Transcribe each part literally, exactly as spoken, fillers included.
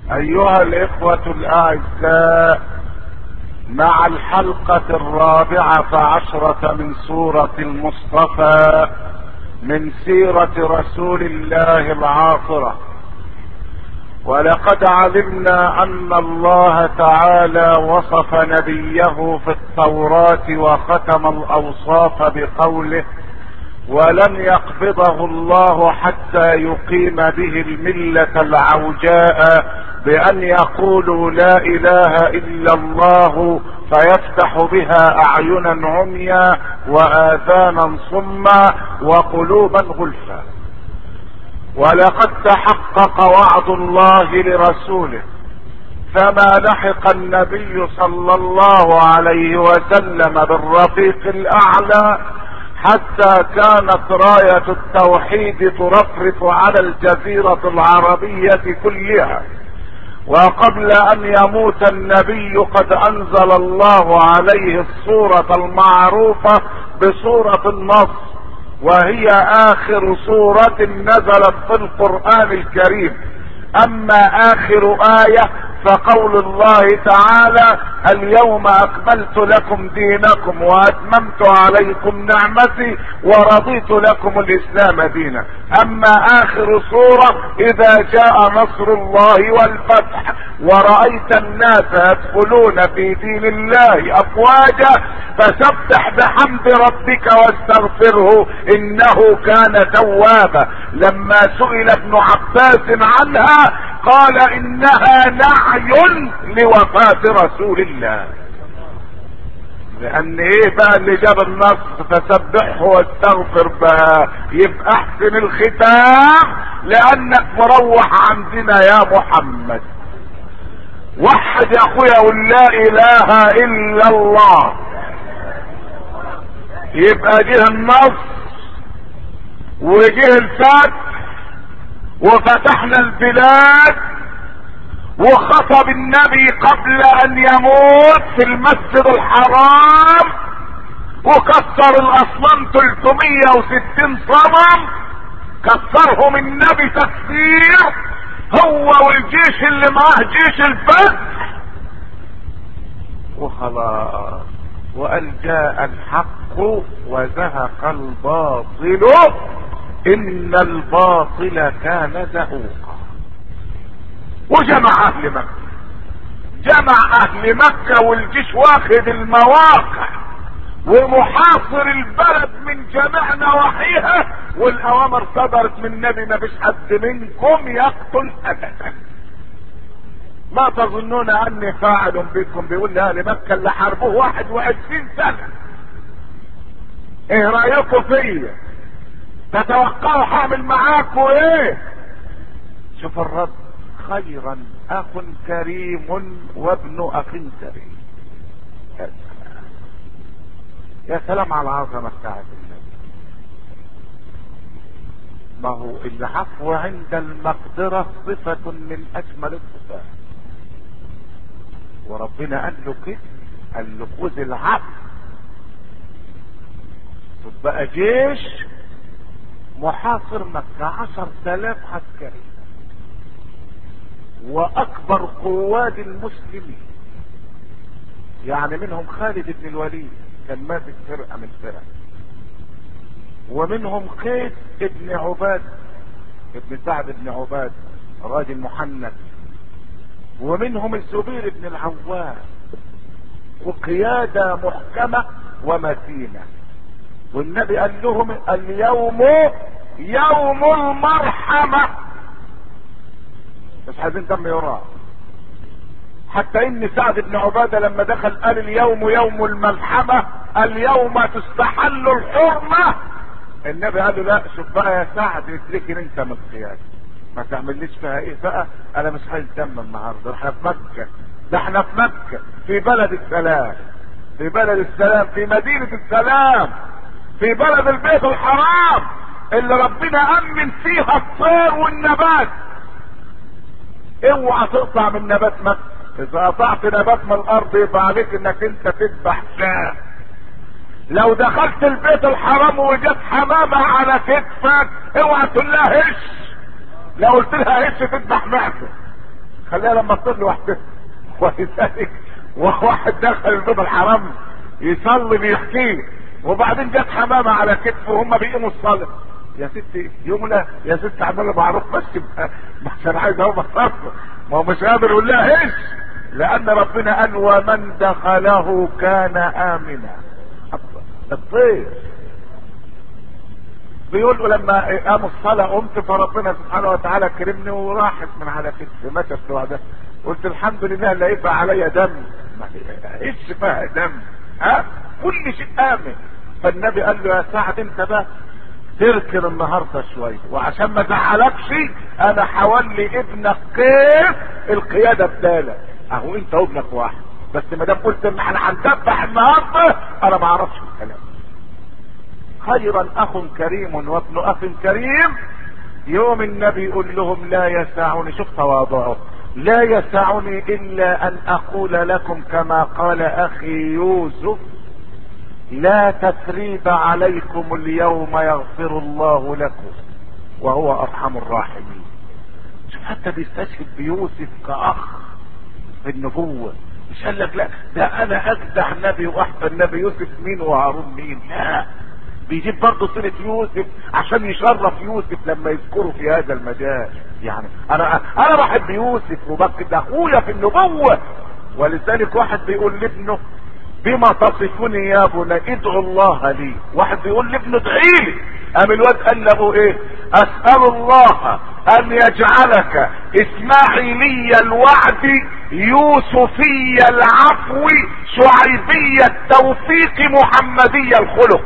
ايها الاخوة الاعزاء، مع الحلقة الرابعة عشرة من سورة المصطفى من سيرة رسول الله العاطرة، ولقد علمنا ان الله تعالى وصف نبيه في التوراة وختم الاوصاف بقوله: ولن يقبضه الله حتى يقيم به الملة العوجاء بأن يقولوا لا إله إلا الله فيفتح بها أعينا عميا وآذانا صما وقلوبا غلفا. ولقد تحقق وعد الله لرسوله، فما لحق النبي صلى الله عليه وسلم بالرفيق الأعلى حتى كانت راية التوحيد ترفرف على الجزيرة العربية كلها. وقبل ان يموت النبي قد انزل الله عليه السورة المعروفة بسورة النصر، وهي اخر سورة نزلت في القرآن الكريم. اما اخر آية فقول الله تعالى: اليوم اكملت لكم دينكم واتممت عليكم نعمتي ورضيت لكم الاسلام دينا. اما اخر سورة: اذا جاء نصر الله والفتح ورأيت الناس يدخلون في دين الله افواجا فسبح بحمد ربك واستغفره انه كان توابا. لما سئل ابن عباس عنها قال: انها نعي لوفاة رسول الله. لان ايه بقى اللي جاب النص فسبحه واستغفر بقى؟ يبقى احسن الختام لانك مروح عندنا يا محمد. وحد يا اخويا قول لا اله الا الله. يبقى جه النص وجه الفتح وفتحنا البلاد، وخطب النبي قبل ان يموت في المسجد الحرام، وكسر الاصنام ثلاثمية وستين صنم، كسرهم النبي تكسير هو والجيش اللي معاه جيش الفتح، وخلاص. وقال: جاء الحق وزهق الباطل ان الباطل كان زهوقا. وجمع اهل مكة، جمع اهل مكة والجيش واخد المواقع ومحاصر البلد من جميع نواحيها، والاوامر صدرت من النبي: ما فيش حد منكم يقتل ابدا. ما تظنون اني فاعل بكم؟ بيقول لاهل مكة اللي حاربوه واحد وعشرين سنة، ايه رايكم فيا؟ تتوقعوا هعمل معاكم ايه؟ شوف الرد: خيرا اخ كريم وابن اخ كريم. يا سلام يا سلام على العظمه بتاعت النبي. ما هو العفو عند المقدره صفه من اجمل الصفات، وربنا قال له كده، قال له: خذ العفو. تبقى جيش محاصر مكة عشر تلاف عسكري، واكبر قواد المسلمين، يعني منهم خالد بن الوليد كان ماسك فرقة من فرق، ومنهم قيس ابن عباد ابن سعد بن عباد راجل محنك، ومنهم الزبير بن العوام، وقيادة محكمة ومتينة. والنبي قال لهم: اليوم يوم المرحمة، مش عايزين دم يراع. حتى ان سعد بن عبادة لما دخل قال: اليوم يوم الملحمة، اليوم تستحل الحرمة. النبي قال له: لا، شوف بقى يا سعد، اتركني انت من القيادة، ما تعمليش فيها ايه بقى، انا مش عايز دم النهارده، احنا في مكة، ده احنا في مكة، في بلد السلام، في بلد السلام، في مدينة السلام، في بلد البيت الحرام اللي ربنا امن فيها الطير والنبات. اوعى تقطع من نبات مكة، اذا قطعت نبات من الارض يبقى عليك انك انت تذبح شاة. لو دخلت البيت الحرام وجت حمامة على كتفك اوعى تقول لها هش، لو قلت لها هش تذبح معده. خليها لما تصير لوحدها. ولذلك وواحد دخل البيت الحرام يصلي بيحكيه، وبعدين جت حمامه على كتفه وهم بيقيموا الصلاه. يا ستي يمنى يا ستي اعملها معروف بس بس انا عايز اهو بصفر، ما هو مش قادر يقول لها ايش، لان ربنا قال ومن دخله كان امنا. الطير بيقول له لما قاموا الصلاه قمت فربنا سبحانه وتعالى كرمني وراحت من على كتفي ماتت لوحدها. قلت الحمد لله لا يبقى عليا دم. ايش فيها دم؟ ها كل شيء امن. فالنبي قال له يا سعد انت بقى تركن النهارده شويه، وعشان ما ازعلكش انا حولي ابنك كيف القياده بدالك. اهو انت وابنك واحد، بس ما دام قلت ان احنا هندبح النهارده انا ما اعرفش الكلام. خيرا اخ كريم وابن اخ كريم. يوم النبي يقول لهم لا يسعني، شوف تواضعه، لا يسعني الا ان اقول لكم كما قال اخي يوسف لا تثريب عليكم اليوم يغفر الله لكم وهو ارحم الراحمين. شوف حتى بيستشهد بيوسف كاخ في النبوة، مش قال لك لا ده انا اجدع نبي واحسن نبي، يوسف مين وهارون مين، لا بيجيب برضه سيرة يوسف عشان يشرف يوسف لما يذكره في هذا المجال. يعني انا انا بحب يوسف وبكد اخويا في النبوة. ولذلك واحد بيقول لابنه بما تصفني يا ابني ادعو الله لي، واحد بيقول لابنه ادعي لي، قام الواد قال له ايه اسال الله ان يجعلك اسماعيلي الوعد يوسفي العفو شعيبي التوفيق محمدي الخلق.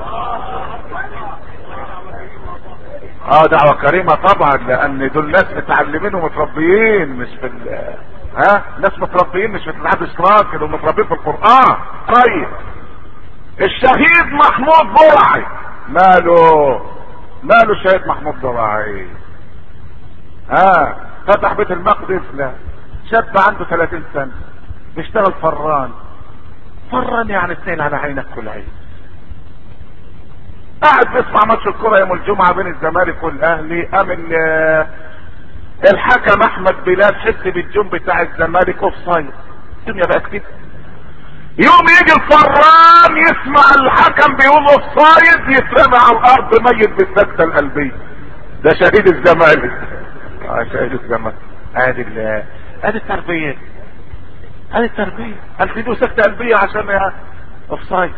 اه دعوة كريمة طبعا، لان دول ناس متعلمين ومتربيين مش في ال ها ناس متربيين مش في الاتحاد الاشتراكي، دول متربيين في القرآن. طيب الشهيد محمود برعي ماله ماله الشهيد محمود برعي؟ ها فتح بيت المقدس، لا شاب عنده ثلاثين سنة بيشتغل فران. فران يعني اثنين على عينك كل عين، قاعد بيسمع ماتش الكرة يوم الجمعة بين الزمالك والاهلي، قام الحكم احمد بلال حس بالجون بتاع الزمالك اوف سايد. الدنيا بقت كده، يوم يجي الفران يسمع الحكم بيقول اوف سايد يترمى على الارض ميت بالسكتة القلبية. ده شهيد الزمالك. اه شهيد الزمالك. ادي ال ادي التربية، ادي التربية. قال في له سكتة قلبية عشان اوف سايد،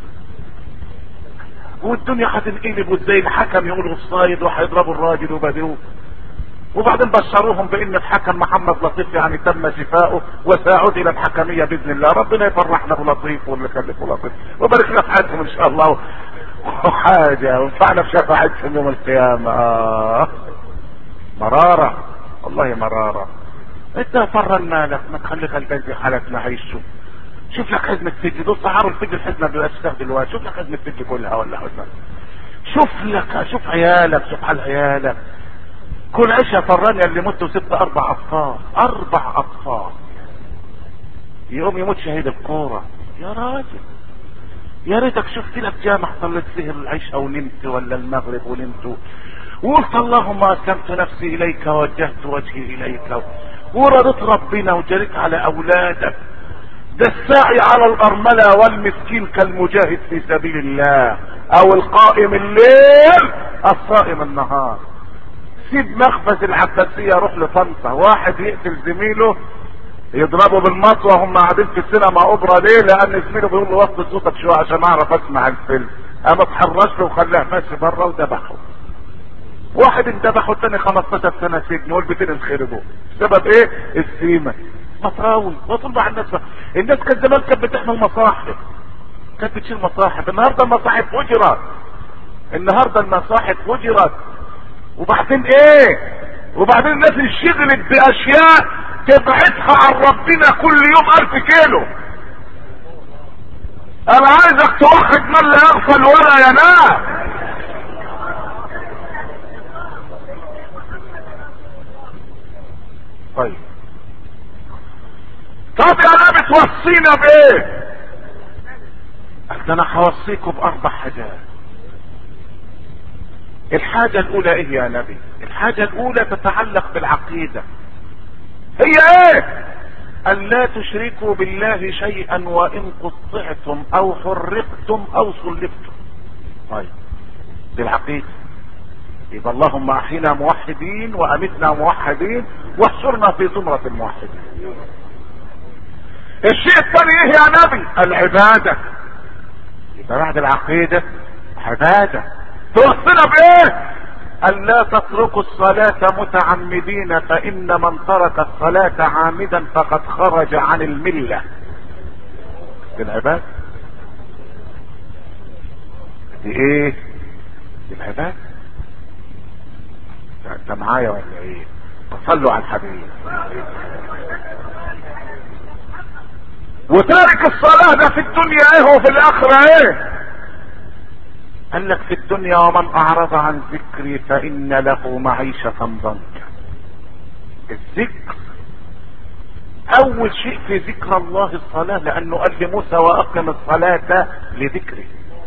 والدنيا هتنقلب وازاي الحكم يقول اوف سايد وهيضربوا الراجل وبدوه. وبعدين بشروهم بان الحكم محمد لطيف يعني تم شفاؤه وسيعود الى الحكميه باذن الله. ربنا يفرحنا بلطيف واللي خلفه لطيف وبارك لنا في حياتهم ان شاء الله وحاجه وانفعنا بشفاعتهم يوم القيامه. آه. مراره والله مراره. انت فرن مالك ما تخلي خلفان في حالك نعيشه. شوف لك خدمه سجن، دول سعروا السجن الخدمه بيبقاش تاخد دلوقتي. شوف لك خدمه سجن كلها ولا حسن. شوف لك شوف عيالك شوف حال عيالك. كل عيشة فرانيا اللي متوا ست اربع اطفال اربع اطفال يقوم يموت شهيد الكورة. يا راجل يا ريتك شفت لك جامع صليت فيه العشاء ونمت ولا المغرب ونمت وقلت اللهم اسلمت نفسي اليك ووجهت وجهي اليك ورضيت ربنا وجريت على اولادك. ده الساعي على الارملة والمسكين كالمجاهد في سبيل الله او القائم الليل الصائم النهار. سيب مخبز العباسية روح لطنطا، واحد يقتل زميله يضربه بالمطوة هم قاعدين في السينما اوبرا. ليه؟ لان زميله بيقول له وطي صوتك شوية عشان اعرف اسمع الفيلم. قام اتحرش له وخلاه ماشي بره وذبحه. واحد اندبحه الثاني خمستاشر سنة سجن والبيتين انخربوا. سبب ايه؟ السيمة. مطراوي وطول مع الناس. الناس كانت زمان كانت بتحمل مصاحف، كانت بتشيل مصاحف. النهارده المصاحف فجرت، النهارده المصاحف فجرت. وبعدين ايه؟ وبعدين الناس انشغلت باشياء تبعدها عن ربنا كل يوم الف كيلو. انا عايزك توحد من لا يغفل ولا ينام. طيب طب يا نبي توصينا بايه؟ قلت انا هوصيكم باربع حاجات. الحاجة الاولى ايه يا نبي؟ الحاجة الاولى تتعلق بالعقيدة. هي ايه؟ ان لا تشركوا بالله شيئا وان قطعتم او حرقتم او صلبتم. طيب دي العقيدة. يبقى اللهم احينا موحدين وامتنا موحدين واحشرنا في زمرة الموحدين. الشيء الثاني ايه يا نبي؟ العبادة. يبقى بعد العقيدة عبادة. توصينا بايه؟ ان لا تتركوا الصلاة متعمدين فان من ترك الصلاة عامدا فقد خرج عن الملة. دي العبادة. دي ايه؟ دي العبادة. انت معايا ولا ايه؟ صلوا على الحبيب. وتارك الصلاة ده في الدنيا ايه وفي الاخرة ايه؟ قال لك في الدنيا ومن اعرض عن ذكري فان له معيشة ضنكا. الذكر اول شيء في ذكر الله الصلاة، لانه قال لموسى واقم الصلاة لذكري،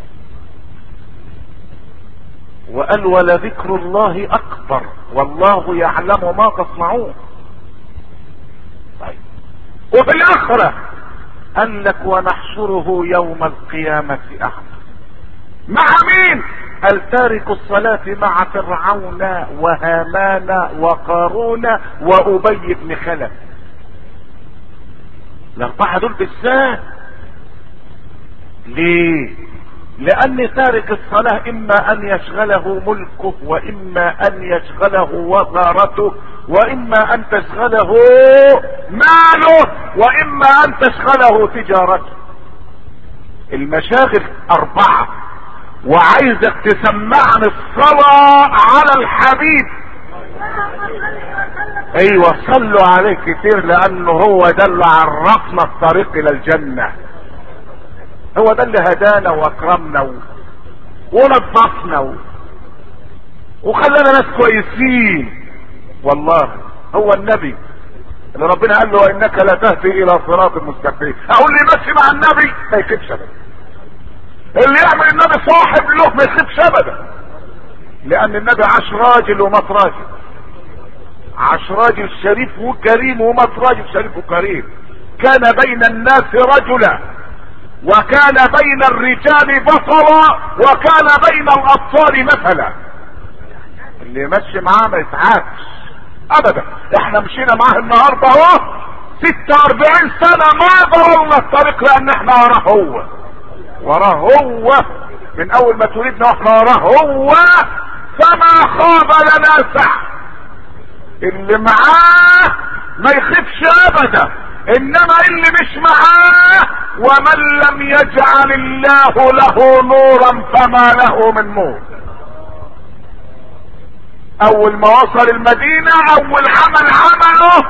وقال ولذكر الله اكبر والله يعلم ما تصنعون. طيب وفي الاخرة قال لك ونحشره يوم القيامة اعمى. مع مين؟ قال تارك الصلاة مع فرعون وهامان وقارون وابي بن خلف. الاربعة دول بالذات. ليه؟ لان تارك الصلاة اما ان يشغله ملكه واما ان يشغله وزارته واما ان تشغله ماله واما ان تشغله تجارته. المشاغل اربعة، وعايزك تسمعني الصلاة على الحبيب. ايوه صلوا عليه كتير، لانه هو ده اللي عرفنا الطريق الى الجنة، هو ده اللي هدانا واكرمنا و... ونظفنا و... وخلانا ناس كويسين. والله هو النبي اللي ربنا قال له وانك لا تهدي الى صراط مستقيم. اقول لي ماشي مع النبي ما يكذبش ابدا. اللي يعمل النبي صاحب له ما يكذبش ابدا، لان النبي عاش راجل ومات راجل، عاش راجل شريف وكريم ومات راجل شريف وكريم. كان بين الناس رجلا وكان بين الرجال بطلا وكان بين الابطال مثلا. اللي يمشي معاه ما يتعبش ابدا. احنا مشينا معاه النهارده اهو ستة واربعين سنة ما ضررنا الطريق، لان احنا وراه هو، وراه هو من اول ما تريدنا واحنا وراه هو. فما خاب لنا سعى. اللي معاه ما يخافش ابدا، انما اللي مش معاه ومن لم يجعل الله له نورا فما له من نور. اول ما وصل المدينة اول عمل عمله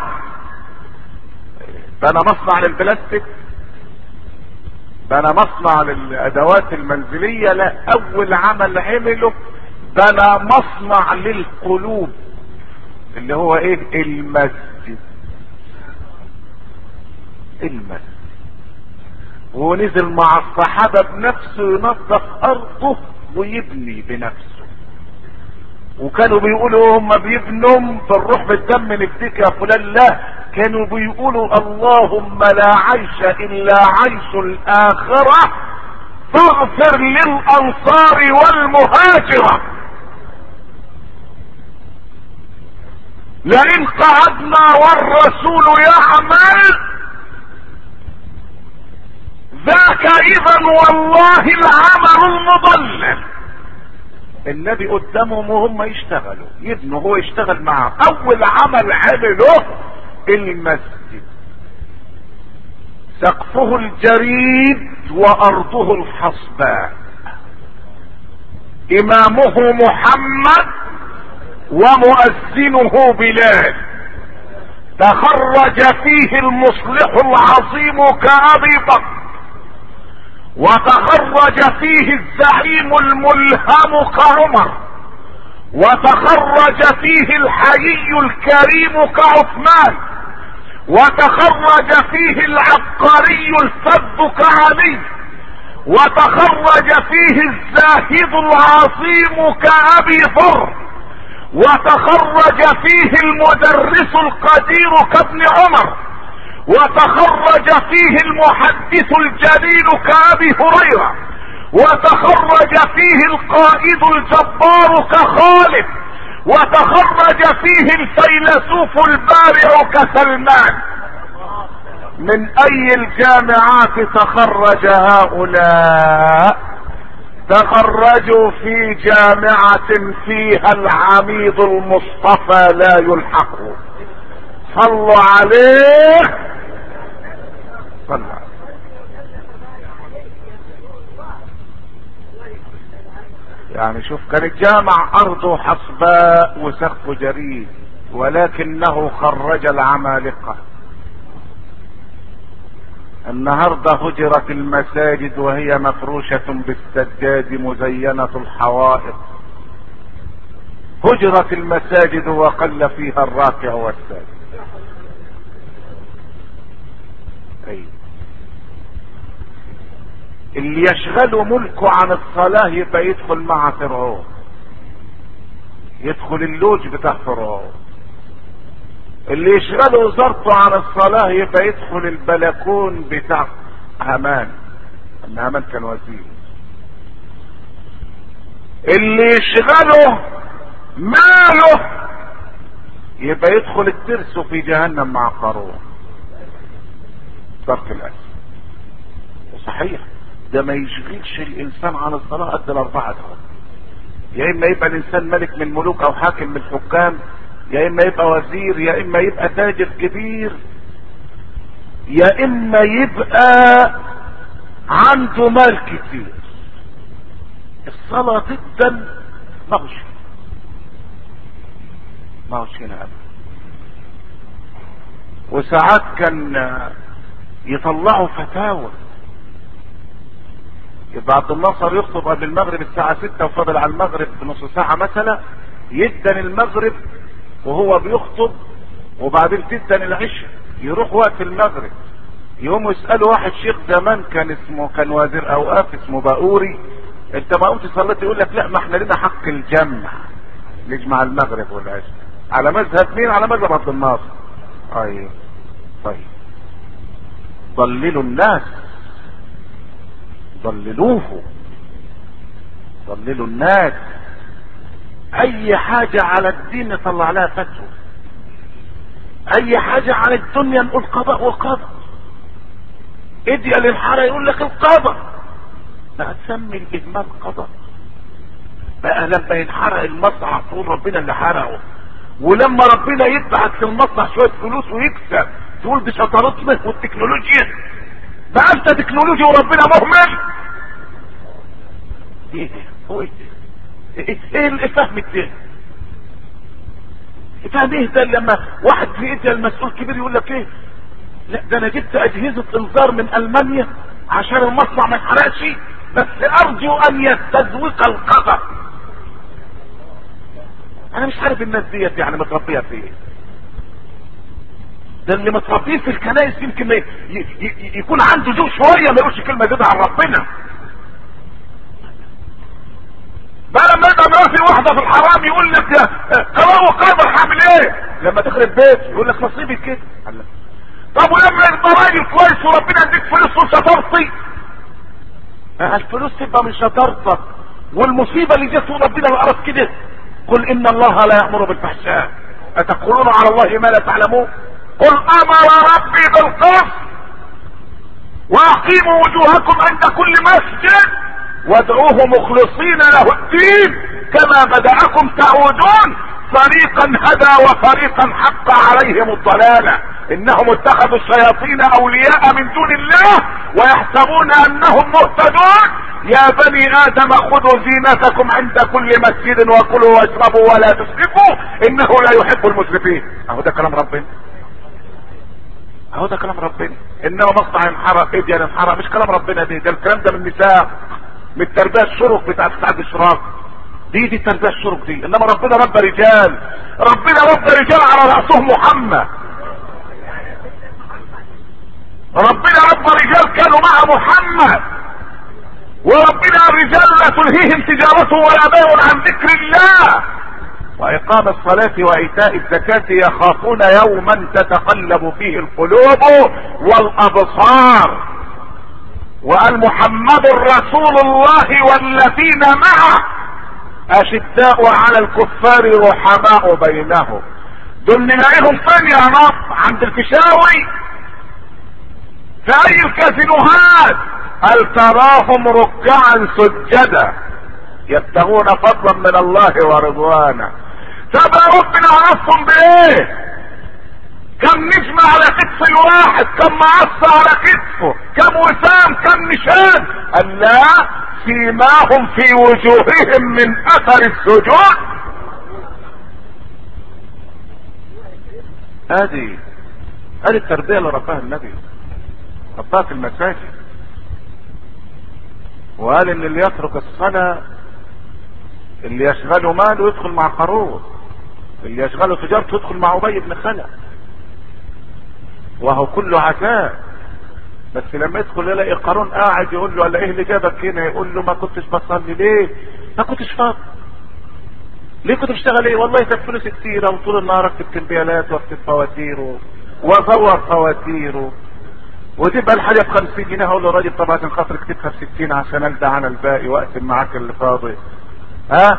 بنى مصنع للبلاستيك، بنى مصنع للادوات المنزلية. لا، اول عمل عمله بنى مصنع للقلوب، اللي هو ايه؟ المسجد. المسجد. ونزل مع الصحابة بنفسه ينظف ارضه ويبني بنفسه. وكانوا بيقولوا هم بيبنوا بالروح بالدم نفديك يا فلان، لا، كانوا بيقولوا اللهم لا عيش الا عيش الاخرة فاغفر للانصار والمهاجرة. لئن قعدنا والرسول يعمل ذاك اذا والله العمل المضلل. النبي قدامهم وهم يشتغلوا يبنوا، هو يشتغل معهم. اول عمل عمله المسجد، سقفه الجريد وارضه الحصباء، امامه محمد ومؤذنه بلال، تخرج فيه المصلح العظيم كأبي بكر، وتخرج فيه الزعيم الملهم كعمر، وتخرج فيه الحيي الكريم كعثمان، وتخرج فيه العبقري الفذ كعلي، وتخرج فيه الزاهد العظيم كأبي ذر، وتخرج فيه المدرس القدير كابن عمر، وتخرج فيه المحدث الجليل كأبي هريرة، وتخرج فيه القائد الجبار كخالد، وتخرج فيه الفيلسوف البارع كسلمان. من اي الجامعات تخرج هؤلاء؟ تخرجوا في جامعة فيها العميد المصطفى لا يلحق. صلوا عليه. صلوا عليه. يعني شوف، كانت جامع ارضه حصباء وسقفه جريد، ولكنه خرج العمالقة. النهاردة هجرت المساجد وهي مفروشة بالسجاد مزينة الحوائط. هجرت المساجد وقل فيها الراكع والساجد. أي اللي يشغل ملكه عن الصلاة يبقى يدخل مع فرعون، يدخل اللوج بتاع فرعون. اللي يشغله وزارته عن الصلاة يبقى يدخل البلكون بتاع هامان، ان هامان كان وزير. اللي يشغله ماله يبقى يدخل الترس في جهنم مع قارون. ترك الاسد. وصحيح ده ما يشغلش الانسان عن الصلاة قد الاربعة دول. يا اما يبقى الانسان ملك من ملوك او حاكم من الحكام، يا اما يبقى وزير، يا اما يبقى تاجر كبير، يا اما يبقى عنده مال كتير. الصلاة جدا ما هوش ما هوش هنا ابدا. وساعات كان يطلعوا فتاوى، يبقى عبد الناصر يخطب قبل المغرب الساعة ستة وفضل على المغرب بنص ساعة مثلا، يدن المغرب وهو بيخطب، وبعدين تدن العشاء، يروح وقت المغرب يقوموا يسألوا واحد شيخ زمان كان اسمه كان وزير اوقاف اسمه باقوري، انت ما قمت صليت؟ يقول لك لا، ما احنا لنا حق الجمع، نجمع المغرب والعشاء. على مذهب مين؟ على مذهب عبد الناصر. ايوه طيب، ضللوا الناس، ضللوه، ضللوا الناس. اي حاجة على الدين نطلع لها فتوى، اي حاجة عن الدنيا نقول قضاء وقدر. ادي للحارة يقول لك القضاء، لا تسمي الاجمال قضاء. بقى لما ينحرق المصنع تقول ربنا اللي حرقه، ولما ربنا يدفع في المصنع شوية فلوس ويكسب تقول دي شطارتنا والتكنولوجيا. بقى انت تكنولوجيا وربنا مهمل. ايه ده؟ هو ايه ده؟ ايه, إيه الفهم التاني؟ فهم ايه ده لما واحد في ايديا المسؤول كبير يقول لك ايه؟ لا ده انا جبت اجهزة انذار من المانيا عشان المصنع ما يحرقش، بس ارجو ان يستذوق القدر. انا مش عارف الناس ديت يعني متربيه في ايه. ده اللي متربيه في الكنائس يمكن ي... ي... يكون عنده ذوق شويه ما يقولش كلمه زياده عن ربنا. بقى لما يبقى مراتي واحده في الحرام يقول لك قضاء وقدر هعمل ايه؟ لما تخرب بيت يقول لك نصيبي كده. طب ولما يبقى راجل كويس وربنا يديك فلوس وشطارتي، الفلوس تبقى من شطارتك، والمصيبه اللي جت ربنا الارض كده. قل ان الله لا يأمر بالفحشاء اتقولون على الله ما لا تعلمون. قل امر ربي بالقسط واقيموا وجوهكم عند كل مسجد وادعوه مخلصين له الدين كما بدأكم تعودون. فريقا هدى وفريقا حق عليهم الضلالة انهم اتخذوا الشياطين اولياء من دون الله ويحسبون انهم مهتدون. يا بني ادم خذوا زينتكم عند كل مسجد وكلوا واشربوا ولا تسرفوا انه لا يحب المسرفين. اهو ده كلام ربنا، اهو ده كلام ربنا. انما مصنع ينحرق، ايدي ينحرق، مش كلام ربنا. دي ده الكلام ده من النساء، من التربيه الشرق بتاعت سعد الشراق. دي دي التربيه الشرق دي. انما ربنا رب رجال، ربنا رب رجال على راسهم محمد. ربنا رب رجال كانوا مع محمد. وربنا الرجال لا تلهيهم تجارته ولا بيع عن ذكر الله. واقام الصلاة وايتاء الزكاة يخافون يوما تتقلب فيه القلوب والابصار. وقال محمد رسول الله والذين معه اشداء على الكفار رحماء بينهم. دول نلاقيهم فين يا رب؟ عند الفيشاوي؟ في اي الكازينوهات؟ هل تراهم ركعا سجدا يبتغون فضلا من الله ورضوانا. طب يا ربنا عرفهم بايه؟ كم نجمة على كتف الواحد، كم معصة على كتفه، كم وسام، كم نشان. قال لا، سيماهم في وجوههم من اثر السجود. ادي ادي التربية اللي رباها النبي، رباها في المساجد. وقال ان اللي يترك الصلاة اللي يشغله ماله يدخل مع قارون، اللي يشغله تجارته يدخل مع ابي بن خلف، وهو كله عذاب. بس لما يدخل يلاقي قارون قاعد يقول له: قال ايه اللي جابك هنا؟ يقول له: ما كنتش بصلي. ليه؟ ما كنتش فاضي. ليه كنت بشتغل ايه؟ والله كانت فلوس كتيره وطول النهار اكتب كمبيالات واكتب فواتير وازور فواتير، وتبقى الحاجه ب خمسين جنيه. اقول له: راجل طب عشان خاطر اكتبها ب ستين عشان الدع عن الباقي واقسم معاك اللي فاضي. ها؟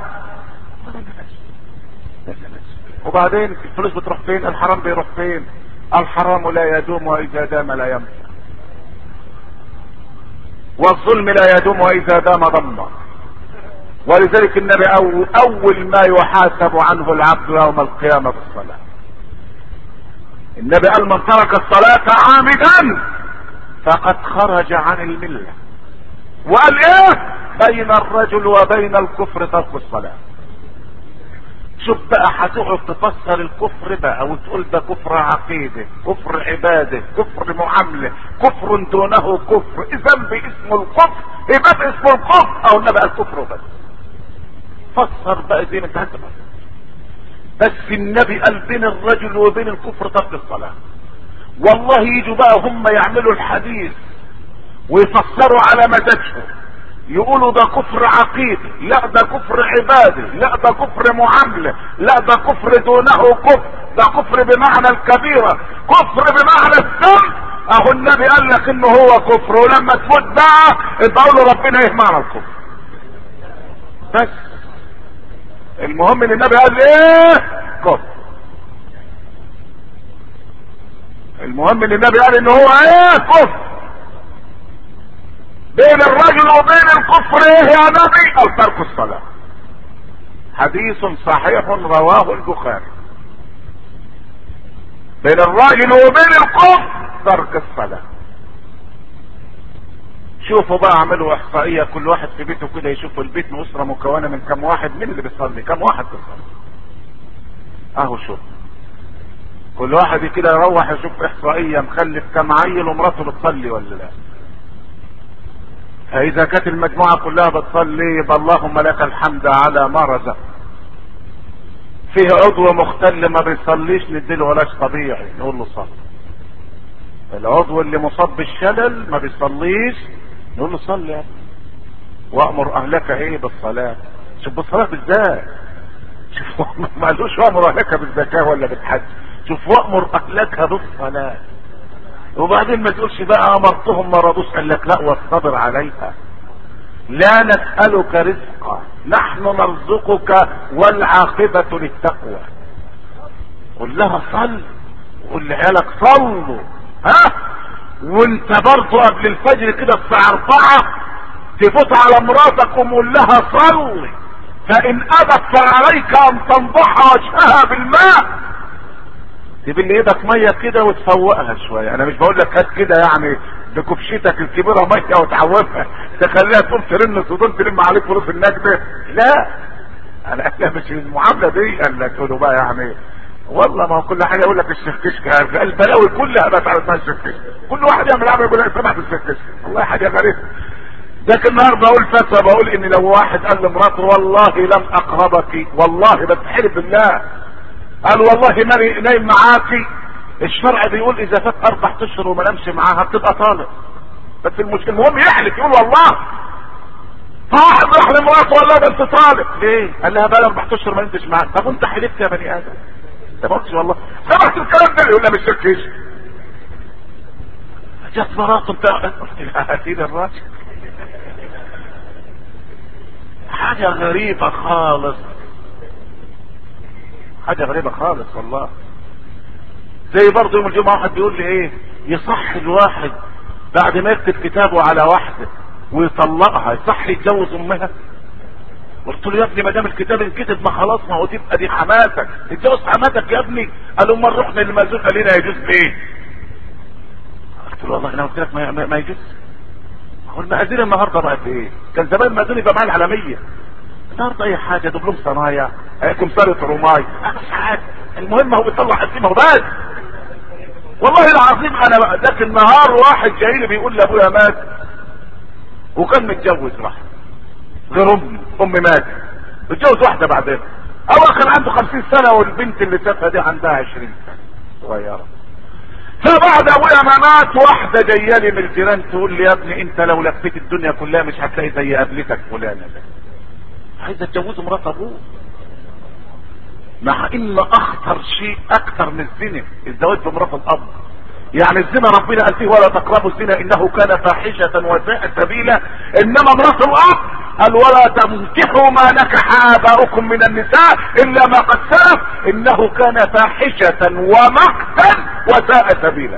وبعدين الفلوس بتروح فين؟ الحرام بيروح فين؟ الحرام لا يدوم واذا دام لا ينفع، والظلم لا يدوم واذا دام ضم. ولذلك النبي أول, اول ما يحاسب عنه العبد يوم القيامة بالصلاة. النبي قال: من ترك الصلاة عامدا فقد خرج عن الملة. وقال ايه؟ بين الرجل وبين الكفر ترك الصلاة. شوف بقى، هتقعد تفسر الكفر بقى وتقول ده كفر عقيده، كفر عباده، كفر معامله، كفر دونه كفر، ذنب اسمه الكفر، عباده اسمه الكفر، او النبي قال كفر بس. فسر بقى زي ما انت هتفسر. بس النبي قال بين الرجل وبين الكفر ترك الصلاه. والله يجوا بقى هم يعملوا الحديث ويفسروا على مزاجهم، يقولوا ده كفر عقيدي، لا ده كفر عبادي، لا ده كفر معامله، لا ده كفر دونه كفر، ده كفر بمعنى الكبيره، كفر بمعنى الذنب. اهو النبي قال لك انه هو كفر، ولما تموت بقى ادعوا له ربنا يهمنا الكفر. بس المهم ان النبي قال ايه؟ كفر. المهم ان النبي قال ان هو ايه؟ كفر. بين الرجل وبين الكفر ايه يا نبي؟ او ترك الصلاة. حديث صحيح رواه البخاري. بين الرجل وبين الكفر ترك الصلاة. شوفوا بقى، اعملوا احصائية، كل واحد في بيته كده يشوف البيت من اسرة مكونة من كم واحد، مين اللي بيصلي؟ كم واحد بيصلي؟ اهو شوف، كل واحد كده يروح يشوف احصائية مخلف كم عيل ومراته بتصلي ولا لا. فاذا كانت المجموعة كلها بتصلي يبقى اللهم لك الحمد على ما رزق. فيه عضو مختل ما بيصليش نديله علاج طبيعي نقول له صلي. العضو اللي مصاب بالشلل ما بيصليش نقول له صلي يا ابني. وامر اهلك ايه؟ بالصلاة. شوف بالصلاة بالذات، شوف ما قالوش وامر اهلك بالزكاة ولا بالحج، شوف وامر اهلك بالصلاة. وبعدين ما تقولش بقى امرتهم ما رضوش، قال لك لا واصطبر عليها. لا نسألك رزقا نحن نرزقك والعاقبة للتقوى. قل لها صل، قل لعيالك صلوا، ها؟ وانت برضو قبل الفجر كده الساعة اربعة تفوت على مراتك وقول لها صلي، فان ابت فعليك ان تنضح وجهها بالماء. تبل ايدك ميه كده وتفوقها شويه. انا مش بقول لك هات كده يعني بكبشتك الكبيره ميه وتعوفها تخليها تقوم ترن صدون تلم عليك فلوس النجده. لا، انا انا مش المعامله دي. قال تقولوا بقى يعني والله ما هو كل حاجه يقول لك الشيخ كشك، البلاوي كلها بقت على اسمها الشيخ كشك، كل واحد يعمل عمل يقول لك سمعت الشيخ كشك. والله حاجه غريبه. لكن النهارده بقول فتوى، بقول ان لو واحد قال لمراته والله لم اقربك، والله بتحلف بالله، قال والله ماني نايم معاكي، الشرع بيقول اذا فات اربع اشهر وما نامش معاها بتبقى طالق. بس المشكله المهم يحلف يقول والله. فواحد راح لمراته وقال لها ده انت طالق ليه؟ قال لها بقى اربع اشهر ما انتش معاك. طب وانت حلفت يا بني ادم؟ انت ما قلتش والله. سمعت الكلام ده؟ يقول لها مش شكيش. جت مراته انت قلت لها هاتي لي الراجل. حاجه غريبه خالص، حاجه غريبه خالص والله. زي برضه يوم الجمعه واحد بيقول لي ايه، يصح الواحد بعد ما يكتب كتابه على واحده ويطلقها يصح يتجوز امها؟ قلت له يا ابني ما دام الكتاب انكتب ما خلاص، ما هو تبقى دي حماتك، تتجوز حماتك يا ابني. قالوا امال رحنا للمأذون قال لنا يجوز ليه؟ قلت له والله انا قلت لك ما, ما يجوز. هو المأذون النهارده بقت ايه؟ كان زمان المأذون يبقى معاه العالميه، النهارده اي حاجه دبلوم صنايع كمثرة رماي مش عارف، المهم هو بيطلع اسمه بس. والله العظيم انا ذاك النهار واحد جاي لي بيقول لابويا مات وكان متجوز واحده غير امي، امي ماتت اتجوز واحده بعدين، اول كان عنده خمسين سنه والبنت اللي شافها دي عندها عشرين سنه صغيره. فبعد ابويا ما مات واحده جايه لي من الجيران تقول لي يا ابني انت لو لفيت الدنيا كلها مش هتلاقي زي قبلتك فلانه، عايزه تجوز مرات ابوه. مع ان اخطر شيء اكثر من الزنا الزواج بمرات الاب. يعني الزنا ربنا قال فيه ولا تقربوا الزنا انه كان فاحشة وساء سبيلا، انما مرات الاب قال ولا تنكحوا ما نكح اباؤكم من النساء الا ما قد سلف انه كان فاحشة ومقتا وساء سبيلا.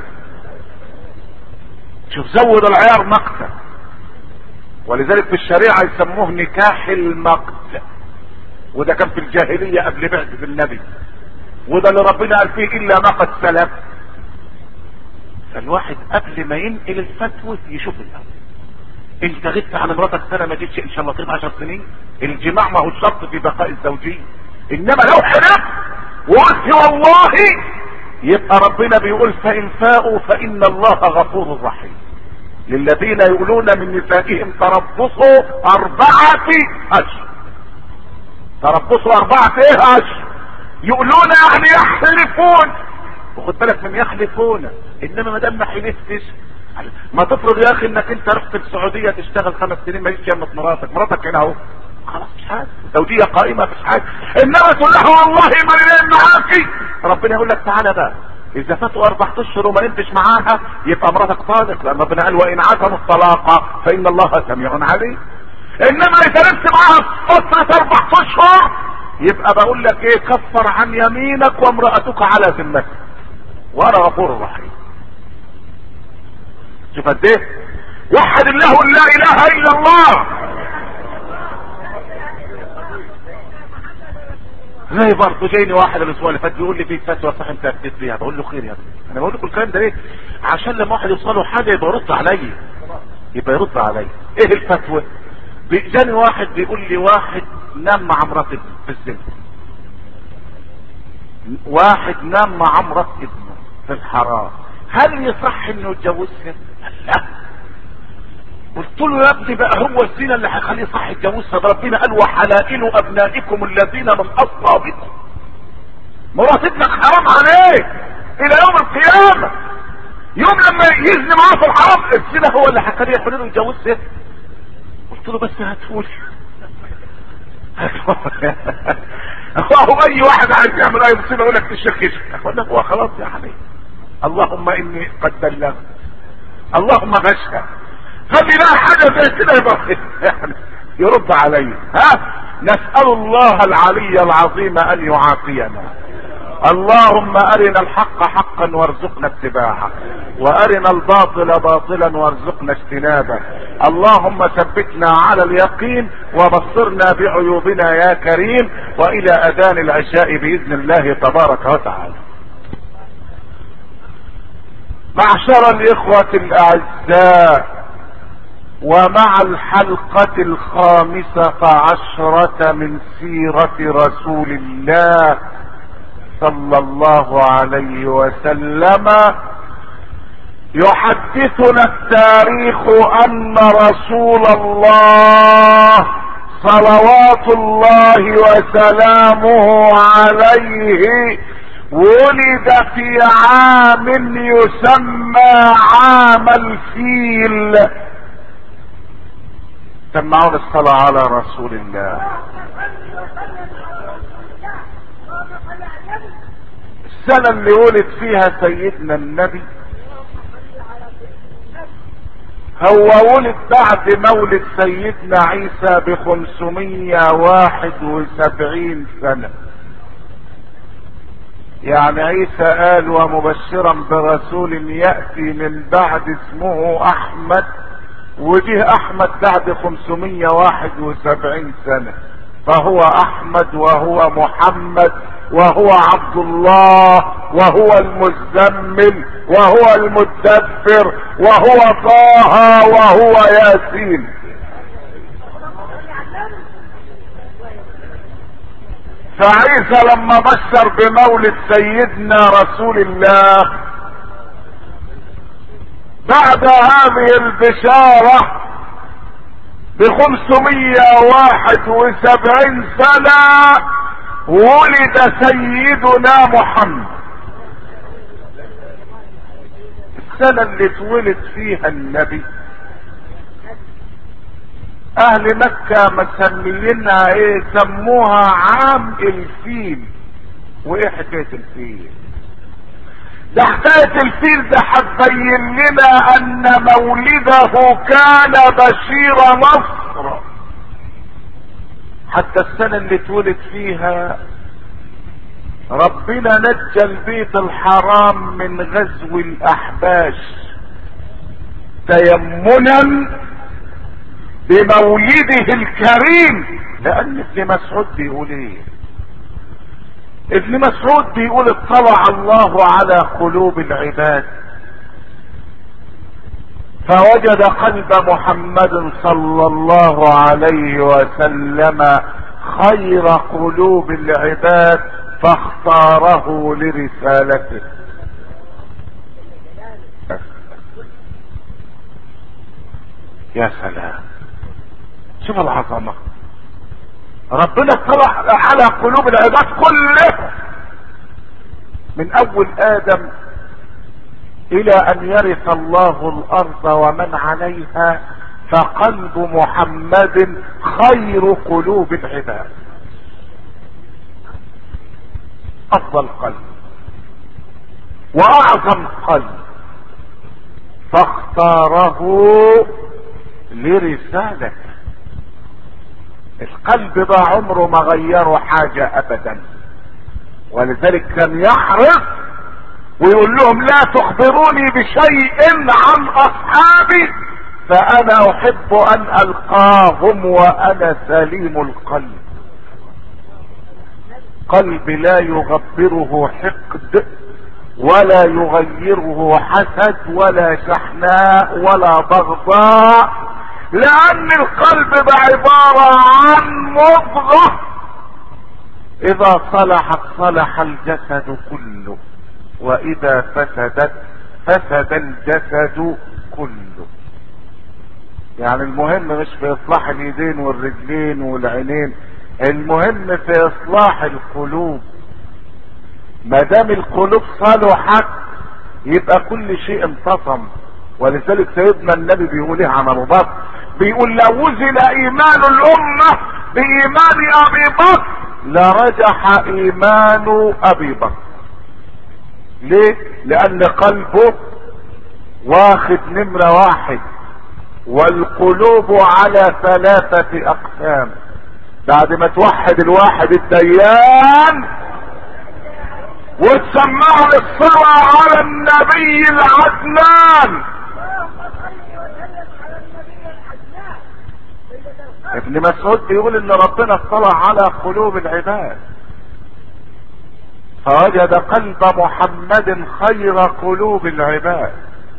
شوف زود العيار مقتا، ولذلك في الشريعة يسموه نكاح المقت، وده كان في الجاهلية قبل بعثة النبي، وده اللي ربنا قال فيه الا ما قد سلف. فالواحد قبل ما ينقل الفتوى يشوف الاول، انت غبت عن مراتك سنه ما جيتش ان شاء الله طيب عشر سنين. الجماع ما هو الشرط في بقاء الزوجيه، انما لو حلفت وقلت والله يبقى ربنا بيقول فان فاءوا فان الله غفور رحيم للذين يقولون من نسائهم تربصوا اربعه اشهر. تربصوا اربعه ايه اشهر؟ يقولون يعني يحلفون، وخد بالك من يحلفون، انما ما دام ما حلفتش ما تفرض يا اخي انك انت رحت السعوديه تشتغل خمس سنين ما جيتش يمت مراتك، مراتك هنا اهو خلاص مش حاجه، زوجيه قائمه مش حاجه، انما تقول له والله ما ننام معاكي، ربنا يقول لك تعالى بقى اذا فاتوا اربع اشهر وما نمتش معاها يبقى مراتك طالق، لان ربنا قال وان عزموا الطلاق فان الله سميع عليم. انما اذا نمت معاها فتره اربع اشهر يبقى بقول لك ايه، كفر عن يمينك وامرأتك على ذمتك وانا غفور رحيم. شوف قد ايه وحد الله لا اله الا الله. زي برضه جايني واحد الاسبوع اللي فات بيقول لي في فتوى صح انت اكدت فيها، بقول له خير يا ابني. انا بقول لكم الكلام ده ليه؟ عشان لما واحد يوصله حاجه يبقى يرد عليا، يبقى يرد عليا. ايه الفتوى؟ جاني واحد بيقول لي واحد نام مع مرات ابنه في الزنا، واحد نام مع مرات ابنه في الحرام، هل يصح انه يتجوزها؟ لا. قلت له يا ابني بقى هو الزنا اللي هيخليه صح يتجوزها؟ ده ربنا قال وحلائل ابنائكم الذين من اصلابكم. مرات ابنك حرام عليك الى يوم القيامه، يوم لما يزني معاه في الحرام الزنا هو اللي هيخليه يحلله يتجوزها. قلت له بس هتقول هو اي واحد عايز يعمل اي مصيبه يقول لك تشكش، اقول لك هو خلاص يا حبيبي اللهم اني قد بلغت اللهم فاشهد، خلي لها حاجه زي كده يبقى يعني يرد علي. ها نسال الله العلي العظيم ان يعافينا. اللهم ارنا الحق حقا وارزقنا اتباعه، وارنا الباطل باطلا وارزقنا اجتنابه. اللهم ثبتنا على اليقين وبصرنا بعيوبنا يا كريم، والى اذان العشاء باذن الله تبارك وتعالى. معشر الاخوة الاعزاء، ومع الحلقة الخامسة عشرة من سيرة رسول الله صلى الله عليه وسلم، يحدثنا التاريخ ان رسول الله صلوات الله وسلامه عليه ولد في عام يسمى عام الفيل. سمعون الصلاة على رسول الله. السنة اللي ولد فيها سيدنا النبي هو ولد بعد مولد سيدنا عيسى بخمسمية واحد وسبعين سنة. يعني عيسى قال ومبشرا برسول يأتي من بعد اسمه احمد، وجه احمد بعد خمسمية واحد وسبعين سنة، فهو احمد وهو محمد وهو عبد الله وهو المزمل وهو المدبر وهو طه وهو ياسين. فعيسى لما بشر بمولد سيدنا رسول الله بعد هذه البشارة بخمسمية واحد وسبعين سنة ولد سيدنا محمد. السنة اللي اتولد فيها النبي اهل مكة مسميينها ايه؟ سموها عام الفيل. وايه حكاية الفيل؟ ده حكاية الفيل ده هتبين لنا ان مولده كان بشير نصر. حتى السنة اللي اتولد فيها ربنا نجى البيت الحرام من غزو الاحباش تيمنا بمولده الكريم. لان ابن مسعود بيقول ايه؟ ابن مسعود بيقول اطلع الله على قلوب العباد فوجد قلب محمد صلى الله عليه وسلم خير قلوب العباد فاختاره لرسالته. يا سلام، شوف العظمة. ربنا اطلع على قلوب العباد كلهم من اول ادم الى ان يرث الله الارض ومن عليها، فقلب محمد خير قلوب العباد، افضل قلب واعظم قلب، فاختاره لرسالته. القلب ده عمره ما غيره حاجة ابدا، ولذلك كان يحرص ويقول لهم لا تخبروني بشيء عن اصحابي فانا احب ان القاهم وانا سليم القلب. قلب لا يغبره حقد ولا يغيره حسد ولا شحناء ولا بغضاء، لان القلب ده عبارة عن مضغة اذا صلحت صلح الجسد كله واذا فسدت فسد الجسد كله. يعني المهم مش في اصلاح اليدين والرجلين والعينين، المهم في اصلاح القلوب. ما دام القلوب صلحت يبقى كل شيء انتصم. ولذلك سيدنا النبي بيقول ايه عن ابو بكر؟ بيقول لو وزن ايمان الامه بايمان ابي بكر لرجح ايمان ابي بكر. ليه؟ لان قلبه واخد نمرة واحد، والقلوب على ثلاثة اقسام. بعد ما توحد الواحد الديان وتسمعوا الصلاة على النبي العدنان. ابن مسعود بيقول ان ربنا اطلع على قلوب العباد فوجد قلب محمد خير قلوب العباد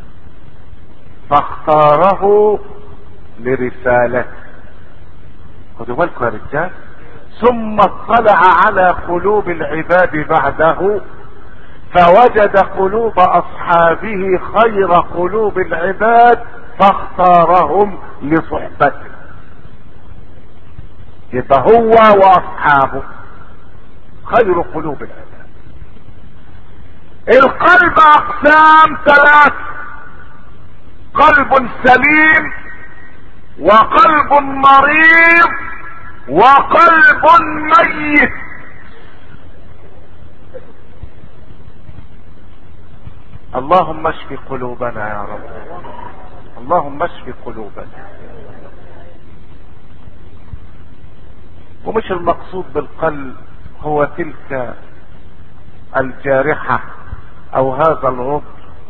فاختاره لرسالته. خدوا بالكم يا رجال. ثم اطلع على قلوب العباد بعده فوجد قلوب اصحابه خير قلوب العباد فاختارهم لصحبته. يبقى هو واصحابه خير قلوب العباد. القلب اقسام ثلاث: قلب سليم وقلب مريض وقلب ميت. اللهم اشف قلوبنا يا رب، اللهم اشف قلوبنا. ومش المقصود بالقلب هو تلك الجارحة او هذا الغض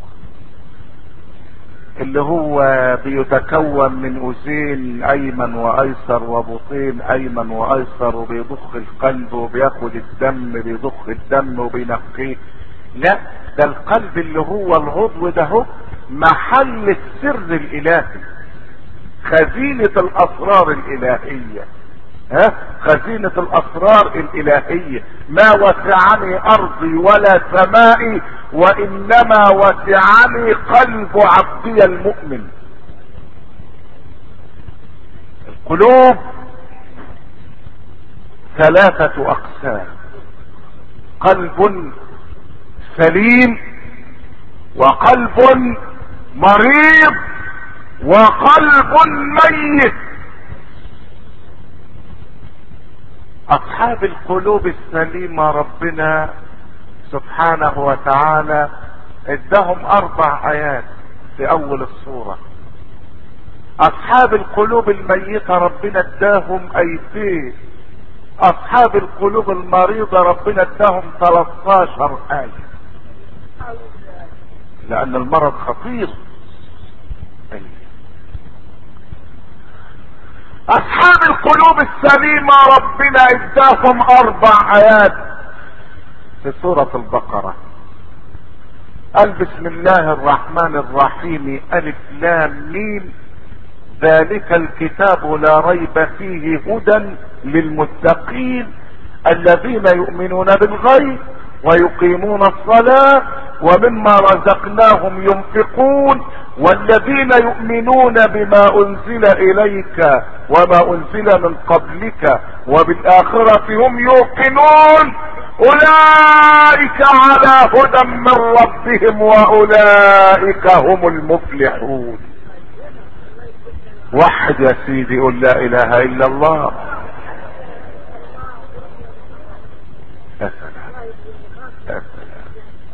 اللي هو بيتكون من اذين ايمن وايسر وبطين ايمن وايسر، وبيضخ القلب وبياخد الدم، بيضخ الدم وبينقيه. لا، ده القلب اللي هو العضو ده هو محل السر الالهي، خزينة الاسرار الالهية. ها، خزينة الاسرار الالهية. ما وسعني ارضي ولا سمائي، وانما وسعني قلب عبدي المؤمن. القلوب ثلاثة اقسام: قلب سليم، وقلب مريض، وقلب ميت. اصحاب القلوب السليمة ربنا سبحانه وتعالى ادهم اربع ايات في اول السورة. اصحاب القلوب الميتة ربنا اداهم ايتين. اصحاب القلوب المريضة ربنا اداهم ثلاثة عشر آية، لان المرض خطير. اصحاب القلوب السليمة ربنا اداهم اربع ايات في سورة البقرة. قال بسم الله الرحمن الرحيم الف لام ميم ذلك الكتاب لا ريب فيه هدى للمتقين الذين يؤمنون بالغيب ويقيمون الصلاة ومما رزقناهم ينفقون والذين يؤمنون بما انزل اليك وما انزل من قبلك وبالاخرة هم يوقنون اولئك على هدى من ربهم واولئك هم المفلحون. وحد يا سيدي، قل لا اله الا الله. يا سلام يا سلام.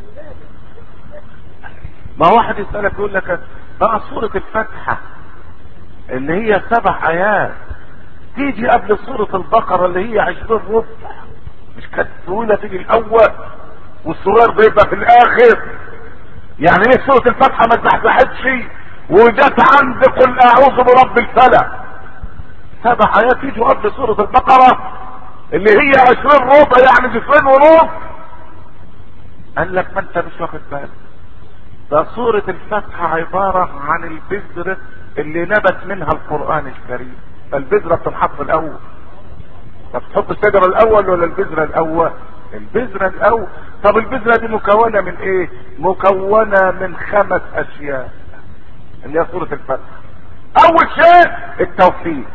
ما واحد يسألك يقول لك بقى سورة الفاتحة اللي هي سبع ايات تيجي قبل سورة البقرة اللي هي عشرين ربع، مش كانت طويلة تيجي الاول والصغير بيبقى في الاخر؟ يعني ايه سورة الفاتحة ما اتزحزحتش وجت عند قل اعوذ برب الفلق؟ سبع ايات يجوا قبل سورة البقرة اللي هي عشرين ربع، يعني جزئين ونص. قال لك ما انت مش واخد بالك، ده سورة الفاتحة عبارة عن البذرة اللي نبت منها القرآن الكريم. البذرة بتنحط الاول. طب تحط الشجرة الاول ولا البذرة الاول؟ البذرة الاول. طب البذرة دي مكونة من ايه؟ مكونة من خمس اشياء اللي هي سورة الفاتحة. اول شيء التوحيد،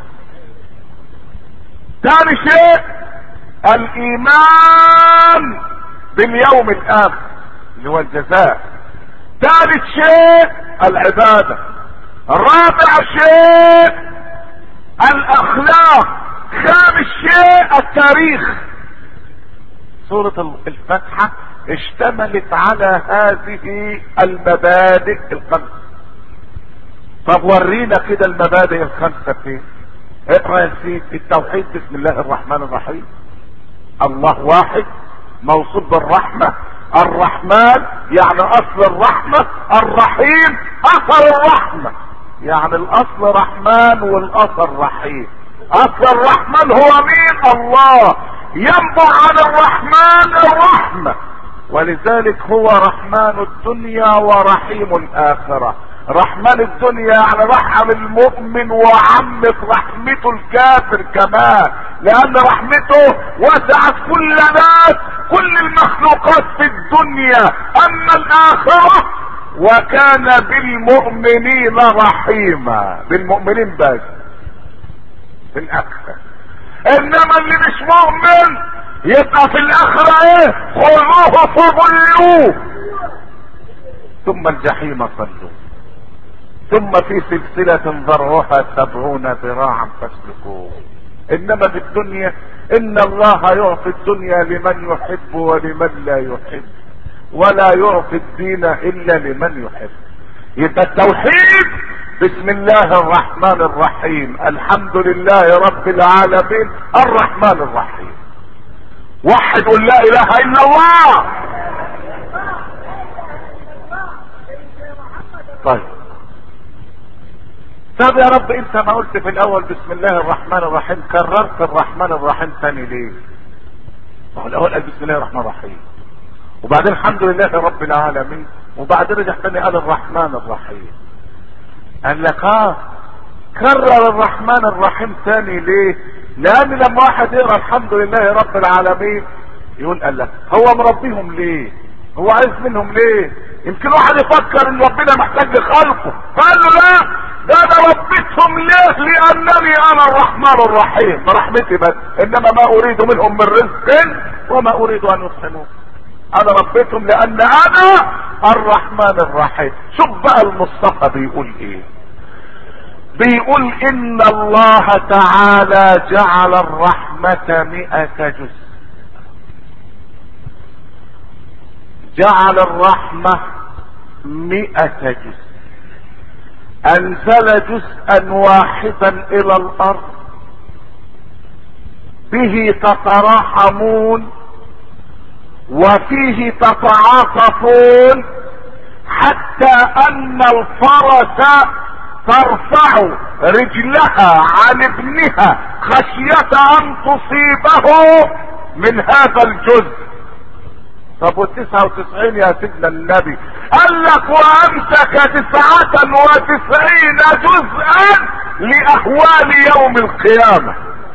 ثاني شيء الايمان باليوم الاخر اللي هو الجزاء، ثالث شيء العبادة، رابع شيء الاخلاق، خامس شيء التاريخ. سورة الفاتحة اشتملت على هذه المبادئ الخمس. طب ورينا كده المبادئ الخمسة فين؟ اقرأ يا سيدي. التوحيد بسم الله الرحمن الرحيم، الله واحد موصوف بالرحمة، الرحمن يعني اصل الرحمة، الرحيم اثر الرحمة، يعني الاصل رحمن والاثر رحيم. اصل الرحمن هو مين؟ الله. ينبع عن الرحمن الرحمة، ولذلك هو رحمن الدنيا ورحيم الاخرة. رحمن الدنيا يعني رحم المؤمن وعمت رحمته الكافر كمان، لان رحمته وسعت كل ناس كل المخلوقات في الدنيا. اما الاخرة وكان بالمؤمنين رحيما، بالمؤمنين بس في الاخرة. انما اللي مش مؤمن يبقى في الاخرة ايه؟ خذوه فغلوه ثم الجحيم صلوه. ثم في سلسلة ذرعها سبعون ذراعا فاسلكوه. انما في الدنيا ان الله يعطي الدنيا لمن يحب ولمن لا يحب، ولا يعطي الدين الا لمن يحب. يبقى التوحيد بسم الله الرحمن الرحيم، الحمد لله رب العالمين الرحمن الرحيم. وحد قل لا اله الا الله. طيب طب يا رب انت ما قلت في الاول بسم الله الرحمن الرحيم، كررت الرحمن الرحيم ثاني ليه؟ ما هو الاول قال بسم الله الرحمن الرحيم، وبعدين الحمد لله رب العالمين، وبعدين رجع ثاني قال الرحمن الرحيم. قال لك اه كرر الرحمن الرحيم ثاني ليه؟ لان لما واحد يقرا الحمد لله رب العالمين يقول قال لك هو مربيهم ليه؟ هو عايز منهم ليه؟ يمكن واحد يفكر ان ربنا محتاج لخلقه، فقال له لا، ده انا ربيتهم ليه؟ لانني انا الرحمن الرحيم، برحمتي بس، انما ما اريد منهم من رزق وما اريد ان يطعمون. انا ربيتهم لان انا الرحمن الرحيم. شوف بقى المصطفى بيقول ايه؟ بيقول ان الله تعالى جعل الرحمة مئة جزء، جعل الرحمة مئة جزء، انزل جزءا واحدا الى الارض به تتراحمون وفيه تتعاطفون، حتى ان الفرس ترفع رجلها عن ابنها خشية ان تصيبه من هذا الجزء. طب والتسعة وتسعين يا سيدنا النبي؟ قال لك وامسك تسعة وتسعين جزءا لاهوال يوم القيامة.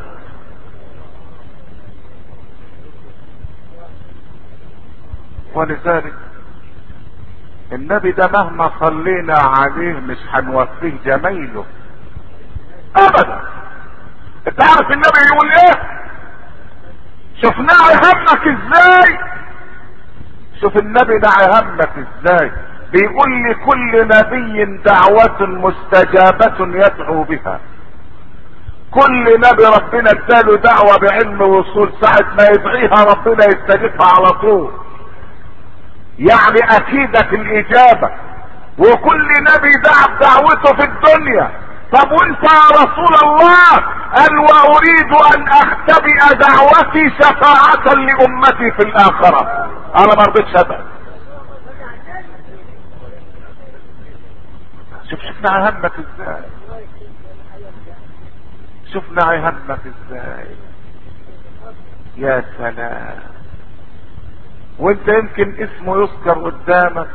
ولذلك النبي ده مهما صلينا عليه مش هنوفيه جمايله ابدا. انت عارف النبي يقول ايه؟ شفناه يهمك ازاي؟ شوف النبي ده يهمك ازاي. بيقول لكل نبي دعوة مستجابة يدعو بها. كل نبي ربنا اداله دعوة بعلم وصول، ساعة ما يدعيها ربنا يستجيبها على طول، يعني اكيدة الاجابة. وكل نبي دعا بدعوته في الدنيا. طب وانت يا رسول الله؟ قال واريد ان اختبئ دعوتي شفاعة لامتي في الاخرة. انا ما رضيتش ابدا. شوف شفنا همك ازاي، شفنا همك ازاي يا سلام. وانت يمكن اسمه يذكر قدامك،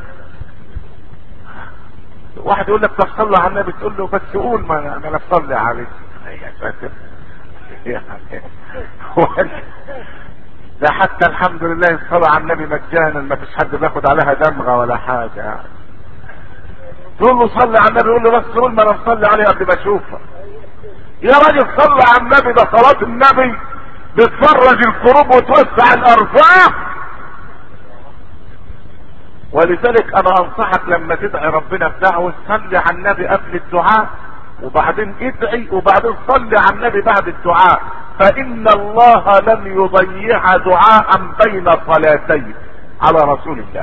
واحد يقول لك طب صلي على النبي، تقول له بس قول ما انا انا بصلي عليك يا ساتر. ده حتى الحمد لله الصلاة على النبي مجانا، ما فيش حد بياخد عليها دمغة ولا حاجة يعني. تقول له صلي على النبي، يقول له بس قول ما انا بصلي عليه قبل ما اشوفه. يا راجل صلي على النبي، ده صلاة النبي بتفرج الكروب وتوسع الارزاق. ولذلك انا انصحك لما تدعي ربنا بدعوة صلي على النبي قبل الدعاء، وبعدين ادعي، وبعدين صلي على النبي بعد الدعاء، فان الله لن يضيع دعاء بين صلاتين على رسول الله.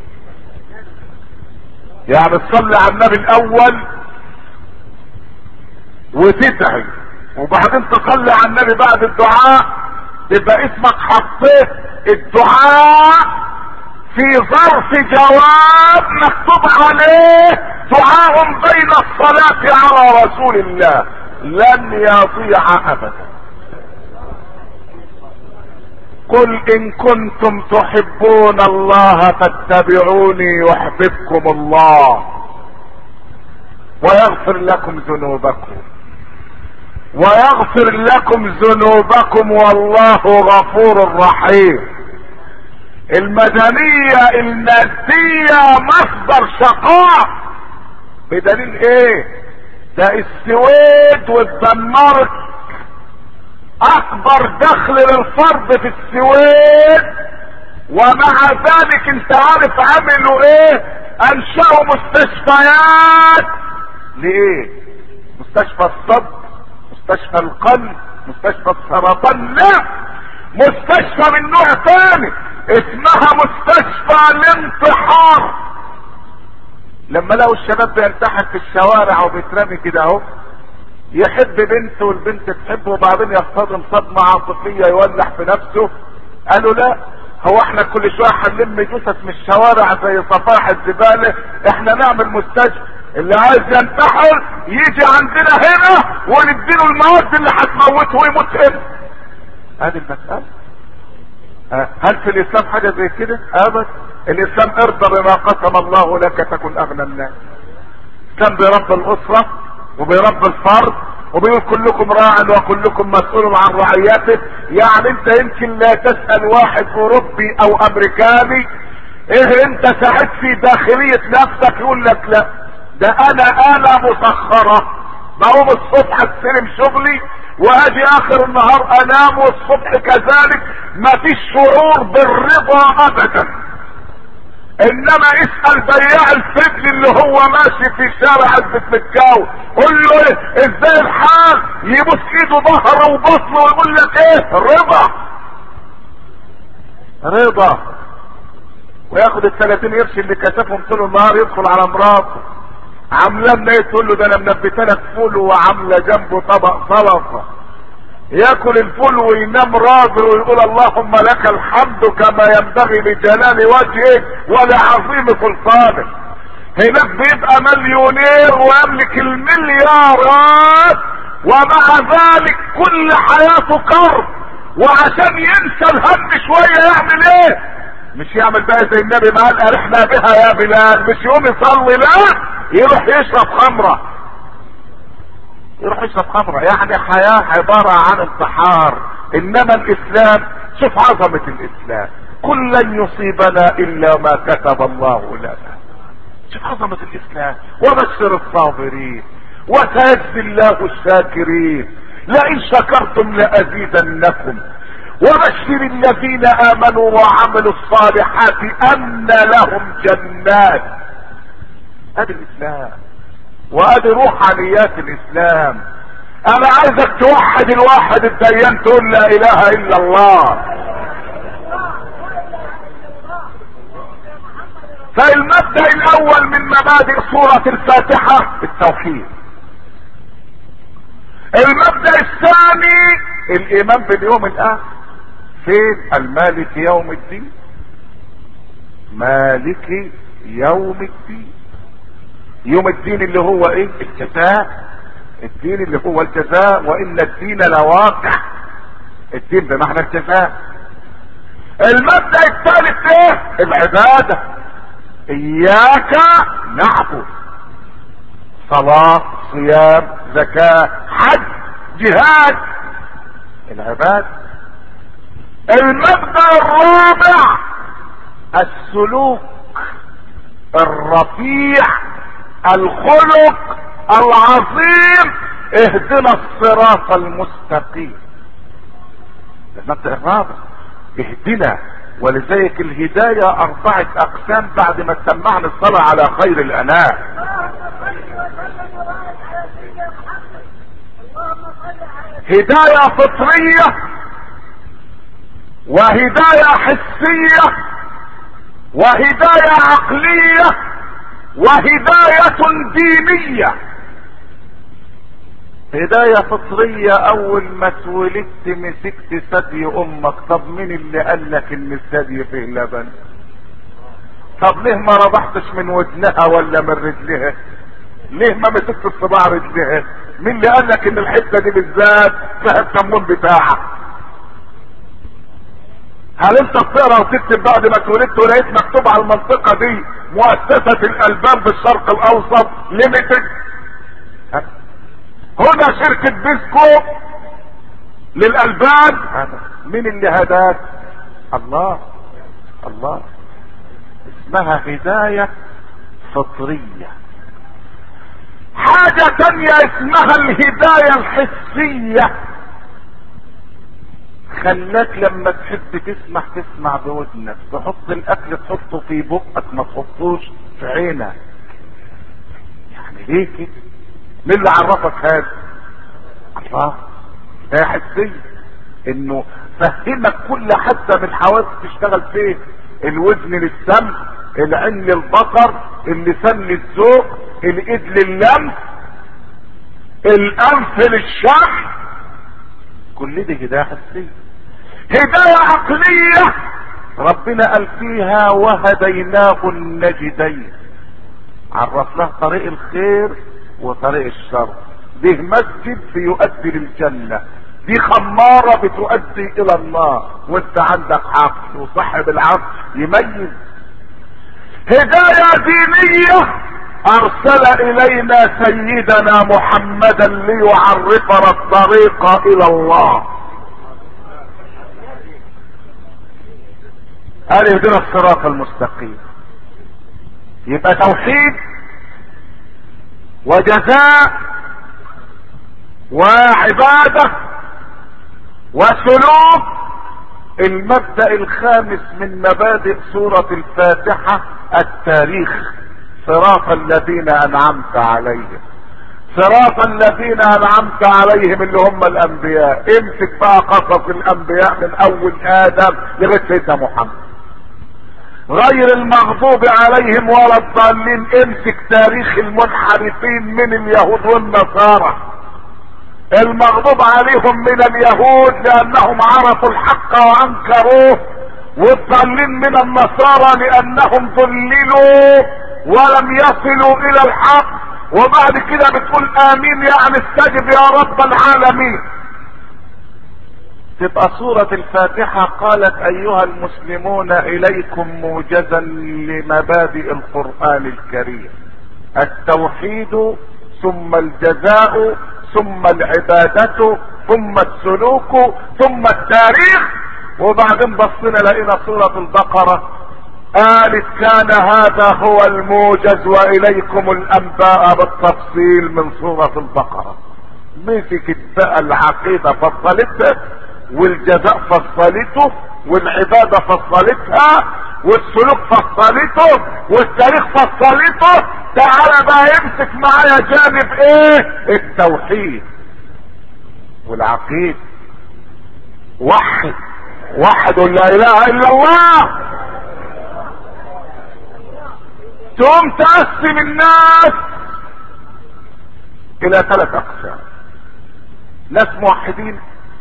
يعني تصلي على النبي الاول وتدعي، وبعدين تصلي على النبي بعد الدعاء، تبقى اسمك حطيت الدعاء في ظرف جواب مكتوب عليه دعاء بين الصلاة على رسول الله، لن يضيع ابدا. قل ان كنتم تحبون الله فاتبعوني يحببكم الله ويغفر لكم ذنوبكم ويغفر لكم ذنوبكم والله غفور رحيم. المدنية المادية مصدر شقاء. بدليل ايه؟ ده السويد والدنمارك اكبر دخل للفرد في السويد، ومع ذلك انت عارف عملوا ايه؟ انشأوا مستشفيات لإيه؟ مستشفى الصدر، مستشفى القلب، مستشفى السرطان؟ لا، مستشفى من نوع تاني اسمها مستشفى الانتحار. لما لقوا الشباب بينتحر في الشوارع وبيترمي كده اهو، يحب بنت والبنت تحبه وبعدين يصطدم صدمة عاطفية يولع في نفسه، قالوا لا، هو احنا كل شوية هنلم جثث من الشوارع زي صفائح الزبالة؟ احنا نعمل مستشفى، اللي عايز ينتحر يجي عندنا هنا ونديله المواد اللي هتموته ويموت هنا. هذه المسألة. هل في الاسلام حاجة زي كده؟ ابدا. الاسلام ارضى بما قسم الله لك تكن اغنى الناس. كان بيربي الاسرة وبيربي الفرد وبيقول كلكم راع وكلكم مسؤول عن رعيته. يعني انت يمكن لا تسأل واحد اوروبي او امريكاني ايه انت ساعد في داخلية نفسك، يقول لك لا، ده انا آلة مسخرة، بقوم الصبح استلم شغلي واجي اخر النهار انام والصبح كذلك، ما فيش شعور بالرضا ابدا. انما اسأل بياع الفجل اللي هو ماشي في شارع عزبة مكاو، قول له ايه ازاي الحال، يبص ايده ظهره وبطنه ويقول لك ايه رضا رضا، وياخد الثلاثين قرش اللي كسفهم طول النهار يدخل على مراته عامله لنا ايه، تقول له ده انا منبته لك فول وعامله جنبه طبق سلطه، ياكل الفول وينام راضي ويقول اللهم لك الحمد كما ينبغي لجلال وجهك ولعظيم سلطانك. هناك بيبقى مليونير ويملك المليارات ومع ذلك كل حياته كرب، وعشان ينسى الهم شويه يعمل ايه؟ مش يعمل بقى زي النبي ما قال ارحنا بها يا بلال، مش يقوم يصلي، لا، يروح يشرب خمره، يروح يشرب خمره. يعني حياه عباره عن انتحار. انما الاسلام، شوف عظمه الاسلام، كل لن يصيبنا الا ما كتب الله لنا. شوف عظمه الاسلام، وبشر الصابرين وسيجزي الله الشاكرين، لئن شكرتم لازيدنكم، وبشر الذين امنوا وعملوا الصالحات ان لهم جنات. ادي الاسلام وادي روحانيات الاسلام. انا عايزك توحد الواحد الديان، تقول لا اله الا الله. فالمبدأ الاول من مبادئ سورة الفاتحة التوحيد. المبدأ الثاني الايمان باليوم الاخر. فين؟ المالك يوم الدين، مالك يوم الدين. يوم الدين اللي هو ايه؟ الجزاء. الدين اللي هو الجزاء، وان الدين لواقع. الدين بمعنى الجزاء. المبدأ الثالث ايه؟ العبادة. اياك نعبد، صلاة، صيام، زكاة، حج، جهاد، العبادة. المبدأ الرابع السلوك الرفيع، الخلق العظيم، اهدنا الصراط المستقيم. المبدأ الرابع اهدنا. ولذلك الهداية اربعة اقسام بعد ما سمعنا الصلاة على خير الانام. هداية فطرية، وهداية حسية، وهداية عقلية، وهداية دينية. هداية فطرية، اول ما اتولدت مسكت ثدي امك، طب مين اللي قال لك ان الثدي فيه لبن؟ طب ليه ما رضحتش من ودنها ولا من رجلها؟ ليه ما مسكت الصباع رجلها؟ مين اللي قال لك ان الحته دي بالذات فيها التمون بتاعها؟ هل انت بتقرا وتكتب بعد ما اتولدت ولقيت مكتوب على المنطقه دي مؤسسه الالبان بالشرق الاوسط ليميتد؟ هنا شركه بيسكو للالبان. مين اللي هداك؟ الله الله. اسمها هدايه فطريه. حاجه تانية اسمها الهدايه الحسيه، خلاك لما تحب تسمع تسمع بودنك، تحط الاكل تحطه في بقك ما تحطوش في عينك. يعني ليه كده؟ مين اللي عرفك هذا؟ الله. هي حسية انه فهمك كل حتى من الحواس تشتغل فين. الودن للسمع، العين للبصر، اللسان للذوق، الايد لللمس، الانف للشم، كل دي هداية حسية. هداية عقلية ربنا قال فيها وهديناه النجدين، عرفناه طريق الخير وطريق الشر. دي مسجد بيؤدي للجنة، دي خمارة بتؤدي الى النار، وانت عندك عقل وصاحب العقل يميز. هداية دينية ارسل الينا سيدنا محمدا ليعرفنا الطريق الى الله. قال اهدنا الصراط المستقيم. يبقى توحيد وجزاء وعبادة وسلوك. المبدأ الخامس من مبادئ سورة الفاتحة التاريخ. صراط الذين انعمت عليهم، صراط الذين انعمت عليهم اللي هم الانبياء. امسك بقى قصص الانبياء من اول ادم لغايه سيدنا محمد. غير المغضوب عليهم ولا الضالين. امسك تاريخ المنحرفين من اليهود والنصارى. المغضوب عليهم من اليهود لانهم عرفوا الحق وانكروه، والضالين من النصارى لانهم ضللوا ولم يصلوا الى الحق. وبعد كده بتقول امين يعني استجب يا رب العالمين. تبقى سورة الفاتحة قالت ايها المسلمون اليكم موجزا لمبادئ القرآن الكريم: التوحيد ثم الجزاء ثم العبادة ثم السلوك ثم التاريخ. وبعدين بصينا لقينا سورة البقرة قالت كان هذا هو الموجز واليكم الانباء بالتفصيل من سورة البقرة. مسكت بقى العقيدة فصلتها، والجزاء فصلته، والعبادة فصلتها، والسلوك فصلته، والتاريخ فصلته. تعالى بقى يمسك معايا جانب ايه؟ التوحيد والعقيدة. وحد وحد لا اله الا الله. تقوم تقسم الناس الى ثلاث اقسام: ناس موحدين،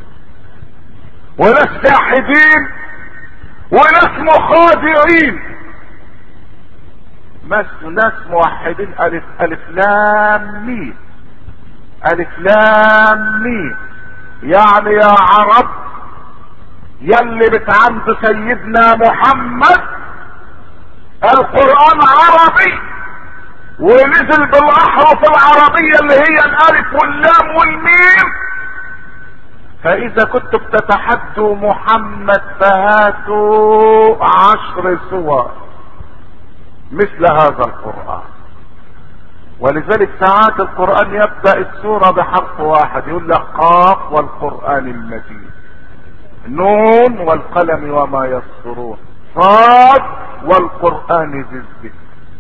وناس جاحدين، وناس مخادعين. ناس موحدين الف الف لام ميم، الف لام ميم، يعني يا عرب يلي بتعند سيدنا محمد القرآن عربي ونزل بالاحرف العربية اللي هي الالف واللام والميم، فاذا كنتم بتتحدوا محمد فهاتوا عشر سور مثل هذا القرآن. ولذلك ساعات القرآن يبدأ السورة بحرف واحد، يقول لك قاف والقرآن المجيد، نون والقلم وما يسطرون، صاد والقرآن ذي الذكر.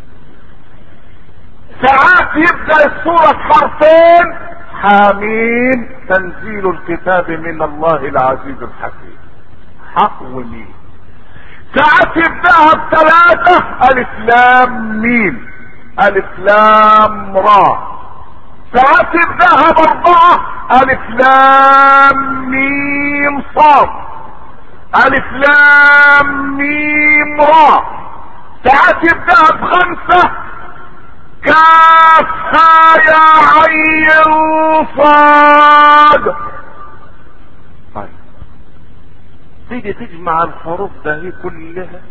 ساعات يبدأ السورة بحرفين: حامين تنزيل الكتاب من الله العزيز الحكيم، حق وميم. ساعات يبدأها بثلاثة: الف لام ميم، الف لام را. ساعات يبدأها باربعة: الف لام ميم صاد، الف لام ميم را. ساعات يبدأها بخمسة: كاف ها يا عين صاد. طيب تيجي تجمع الحروف ده هي كلها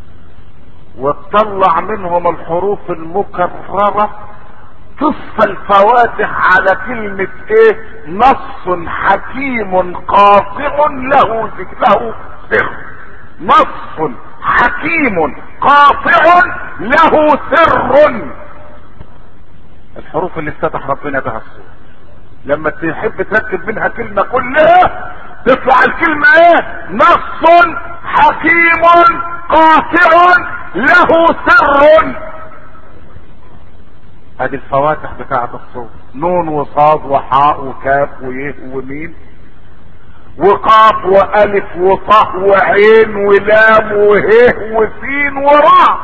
وتطلع منهم الحروف المكررة، تصفى الفواتح على كلمة ايه؟ نص حكيم قاطع له له سر. نص حكيم قاطع له سر. الحروف اللي افتتح ربنا بها السورة لما تحب تركب منها كلمة كلها تطلع الكلمة ايه؟ نص حكيم قاطع له سر. ادي الفواتح بتاعة الصوت، نون وصاد وحاء وكاف ويه وميم وقاف والف وطه وعين ولام وهيه وسين وراء.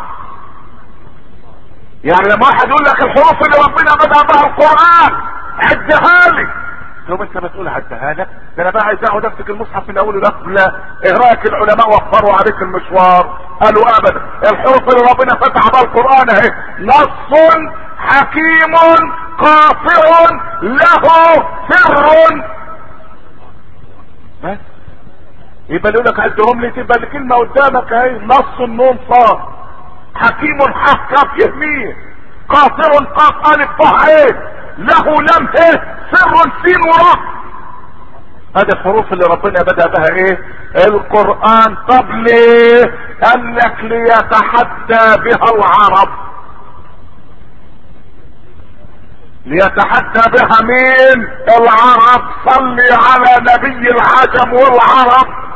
يعني لما واحد يقول لك الحروف اللي ربنا بدأ بها القرآن عدها لي، لو انت بتقول عدها لك، ده انا بقى عايز اقعد امسك المصحف من اوله لاخره. لا، ايه رايك العلماء وفروا عليك المشوار؟ قالوا ابدا، الحروف اللي ربنا فتح بها القرآن اهي، نص حكيم قاطع له سر. بس يبقى يقول لك عدهم لي، تبقى الكلمه قدامك اهي، نص النون صاد، حكيم حق كاف يهميه، قاطع قاف الف طه عين، له لم ايه سر سين وراء. هذه الحروف اللي ربنا بدأ بها ايه القرآن. طب ليه؟ قال لك ليتحدى بها العرب، ليتحدى بها مين؟ العرب. صلي على نبي العجم والعرب.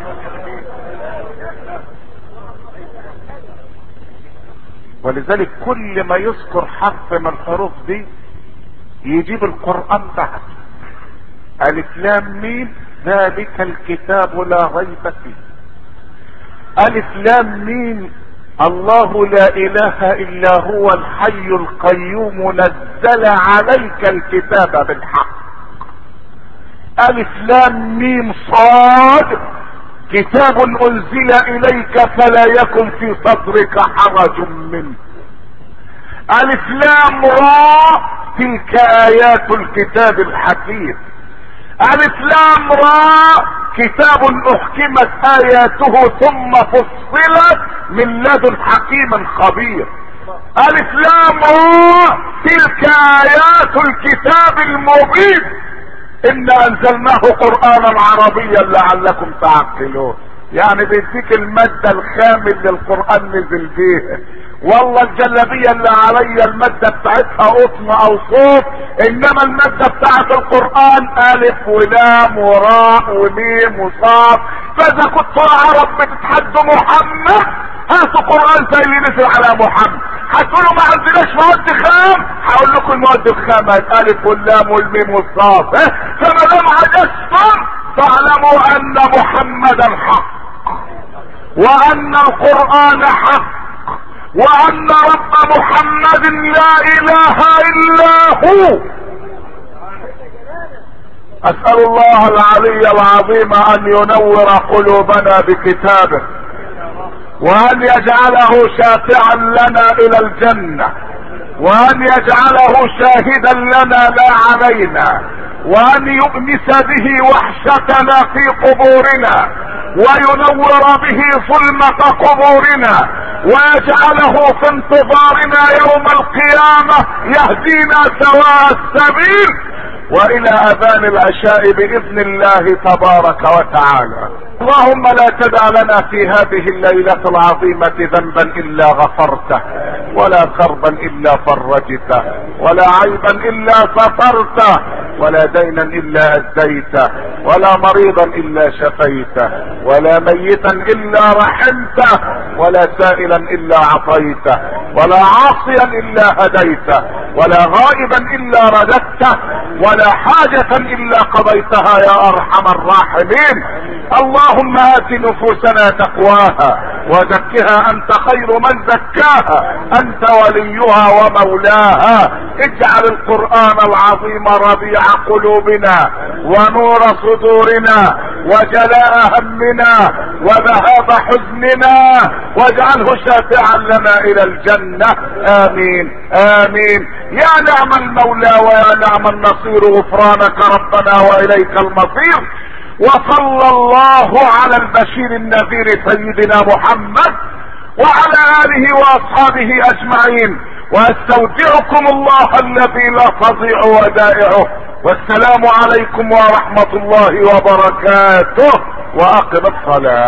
ولذلك كل ما يذكر حرف من الحروف دي يجيب القرآن بعد. الف لام ميم ذلك الكتاب لا ريب فيه. الف لام ميم الله لا اله الا هو الحي القيوم نزل عليك الكتاب بالحق. الف لام ميم صاد كتاب انزل اليك فلا يكن في صدرك حرج منه. الف لام راء تلك ايات الكتاب الحكيم. الف لام راء كتاب احكمت اياته ثم فصلت من لدن حكيم خبير. الف لام راء تلك ايات الكتاب المبين انا انزلناه قرآنا عربيا لعلكم تعقلون. يعني بيديك المادة الخام اللي القرآن نزل بيها. والله الجلابية اللي عليا المادة بتاعتها قطن او صوت، انما المادة بتاعت القرآن الف ولام وراء وميم وصاد. فاذا كنتوا العرب بتتحدوا محمد هاتوا قرآن زي اللي نزل على محمد. هتقولوا ما عندناش مواد خام، هقول لكم المواد الخام الف واللام والميم والصاد. اه؟ فما دام عجزتم فاعلموا ان محمدا حق، وان القرآن حق، وان رب محمد لا اله الا هو. اسأل الله العلي العظيم ان ينور قلوبنا بكتابه، وان يجعله شافعا لنا الى الجنة، وان يجعله شاهدا لنا لا علينا، وان يؤنس به وحشتنا في قبورنا، وينور به ظلمة قبورنا، ويجعله في انتظارنا يوم القيامة يهدينا سواء السبيل والى اذان العشاء باذن الله تبارك وتعالى. اللهم لا تدع لنا في هذه الليلة العظيمة ذنبا الا غفرته، ولا كربا الا فرجته، ولا عيبا الا سترته، ولا دينا الا اديته، ولا مريضا الا شفيته، ولا ميتا الا رحمته، ولا سائلا الا عطيته، ولا عاصيا الا هديته، ولا غائبا الا رددته، ولا حاجة الا قضيتها يا ارحم الراحمين. اللهم ات نفوسنا تقواها وزكها انت خير من زكاها، انت وليها ومولاها. اجعل القرآن العظيم ربيع قلوبنا ونور صدورنا وجلاء همنا وذهاب حزننا، واجعله شافعا لنا الى الجنة. امين امين. يا نعم المولى ويا نعم النصير، غفرانك ربنا واليك المصير. وصلى الله على البشير النذير سيدنا محمد وعلى اله واصحابه اجمعين، واستودعكم الله الذي لا تضيع ودائعه. والسلام عليكم ورحمة الله وبركاته، واقم الصلاة.